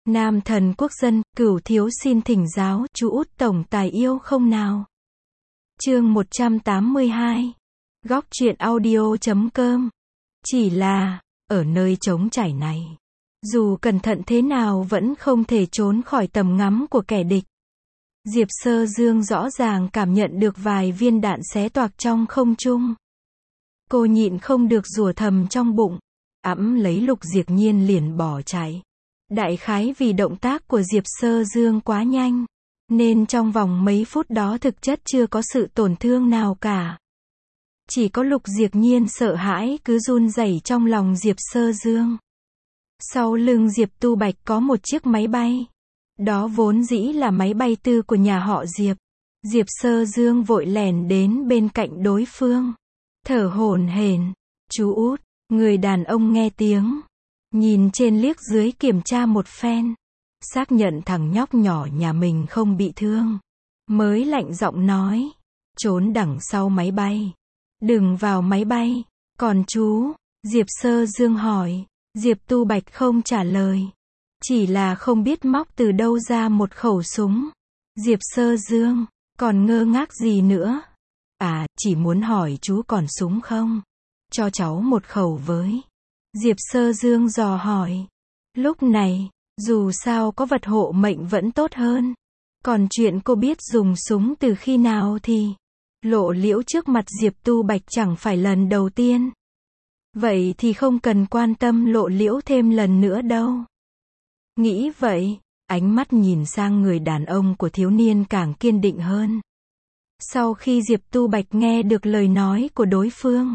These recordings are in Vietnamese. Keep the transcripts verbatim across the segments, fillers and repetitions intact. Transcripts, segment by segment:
Nam thần quốc dân, Cửu thiếu xin thỉnh giáo, chú út tổng tài yêu không nào? Chương một trăm tám mươi hai. Góc truyện audio chấm com. Chỉ là, ở nơi trống trải này, dù cẩn thận thế nào vẫn không thể trốn khỏi tầm ngắm của kẻ địch. Diệp Sơ Dương rõ ràng cảm nhận được vài viên đạn xé toạc trong không trung. Cô nhịn không được rủa thầm trong bụng, ẵm lấy Lục Diệp Nhiên liền bỏ chạy. Đại khái vì động tác của Diệp Sơ Dương quá nhanh, nên trong vòng mấy phút đó thực chất chưa có sự tổn thương nào cả. Chỉ có Lục Diệp Nhiên sợ hãi cứ run rẩy trong lòng Diệp Sơ Dương. Sau lưng Diệp Tu Bạch có một chiếc máy bay. Đó vốn dĩ là máy bay tư của nhà họ Diệp. Diệp Sơ Dương vội lẻn đến bên cạnh đối phương. Thở hổn hển, chú út, người đàn ông nghe tiếng. Nhìn trên liếc dưới kiểm tra một phen. Xác nhận thằng nhóc nhỏ nhà mình không bị thương. Mới lạnh giọng nói. Trốn đằng sau máy bay. Đừng vào máy bay. Còn chú? Diệp Sơ Dương hỏi. Diệp Tu Bạch không trả lời. Chỉ là không biết móc từ đâu ra một khẩu súng. Diệp Sơ Dương, còn ngơ ngác gì nữa? À, chỉ muốn hỏi chú còn súng không? Cho cháu một khẩu với. Diệp Sơ Dương dò hỏi. Lúc này, dù sao có vật hộ mệnh vẫn tốt hơn. Còn chuyện cô biết dùng súng từ khi nào thì lộ liễu trước mặt Diệp Tu Bạch chẳng phải lần đầu tiên. Vậy thì không cần quan tâm lộ liễu thêm lần nữa đâu. Nghĩ vậy, ánh mắt nhìn sang người đàn ông của thiếu niên càng kiên định hơn. Sau khi Diệp Tu Bạch nghe được lời nói của đối phương,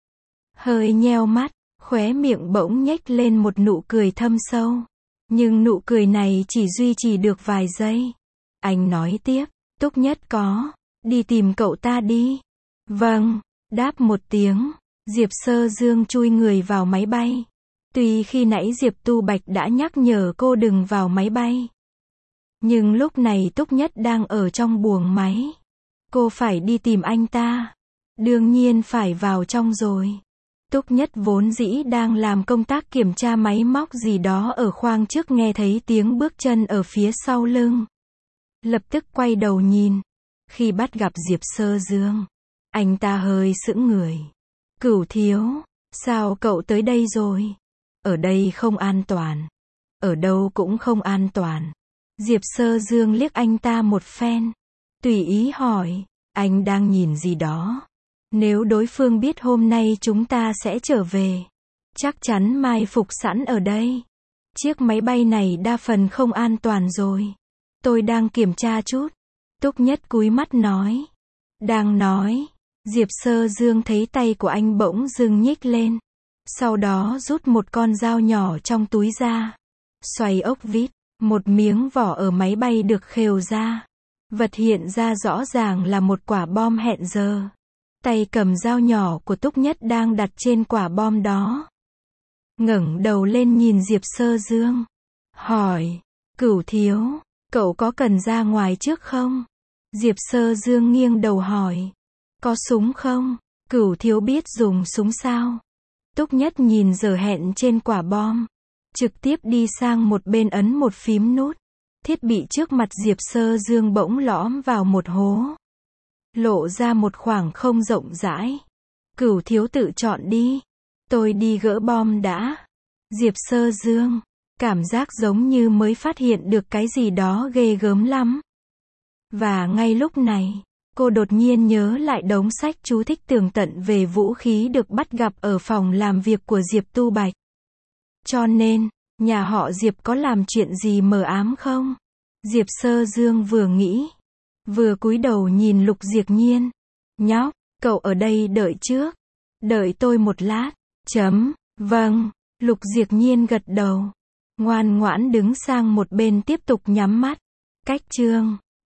hơi nheo mắt, khóe miệng bỗng nhếch lên một nụ cười thâm sâu. Nhưng nụ cười này chỉ duy trì được vài giây. Anh nói tiếp, Túc Nhất có, đi tìm cậu ta đi. Vâng, đáp một tiếng, Diệp Sơ Dương chui người vào máy bay. Tuy khi nãy Diệp Tu Bạch đã nhắc nhở cô đừng vào máy bay. Nhưng lúc này Túc Nhất đang ở trong buồng máy. Cô phải đi tìm anh ta. Đương nhiên phải vào trong rồi. Túc Nhất vốn dĩ đang làm công tác kiểm tra máy móc gì đó ở khoang trước nghe thấy tiếng bước chân ở phía sau lưng. Lập tức quay đầu nhìn. Khi bắt gặp Diệp Sơ Dương, anh ta hơi sững người. Cửu thiếu, sao cậu tới đây rồi? Ở đây không an toàn. Ở đâu cũng không an toàn. Diệp Sơ Dương liếc anh ta một phen. Tùy ý hỏi, anh đang nhìn gì đó? Nếu đối phương biết hôm nay chúng ta sẽ trở về, chắc chắn mai phục sẵn ở đây. Chiếc máy bay này đa phần không an toàn rồi. Tôi đang kiểm tra chút. Túc Nhất cúi mắt nói. Đang nói, Diệp Sơ Dương thấy tay của anh bỗng dưng nhích lên. Sau đó rút một con dao nhỏ trong túi ra. Xoay ốc vít, một miếng vỏ ở máy bay được khều ra. Vật hiện ra rõ ràng là một quả bom hẹn giờ. Tay cầm dao nhỏ của Túc Nhất đang đặt trên quả bom đó. Ngẩng đầu lên nhìn Diệp Sơ Dương. Hỏi, Cửu thiếu, cậu có cần ra ngoài trước không? Diệp Sơ Dương nghiêng đầu hỏi. Có súng không? Cửu thiếu biết dùng súng sao? Túc Nhất nhìn giờ hẹn trên quả bom. Trực tiếp đi sang một bên ấn một phím nút. Thiết bị trước mặt Diệp Sơ Dương bỗng lõm vào một hố. Lộ ra một khoảng không rộng rãi. Cửu thiếu tự chọn đi. Tôi đi gỡ bom đã. Diệp Sơ Dương, cảm giác giống như mới phát hiện được cái gì đó ghê gớm lắm. Và ngay lúc này, cô đột nhiên nhớ lại đống sách chú thích tường tận về vũ khí được bắt gặp ở phòng làm việc của Diệp Tu Bạch. Cho nên, nhà họ Diệp có làm chuyện gì mờ ám không? Diệp Sơ Dương vừa nghĩ, vừa cúi đầu nhìn Lục Diệp Nhiên. Nhóc, cậu ở đây đợi trước. Đợi tôi một lát. Chấm, vâng. Lục Diệp Nhiên gật đầu. Ngoan ngoãn đứng sang một bên tiếp tục nhắm mắt. Cách chương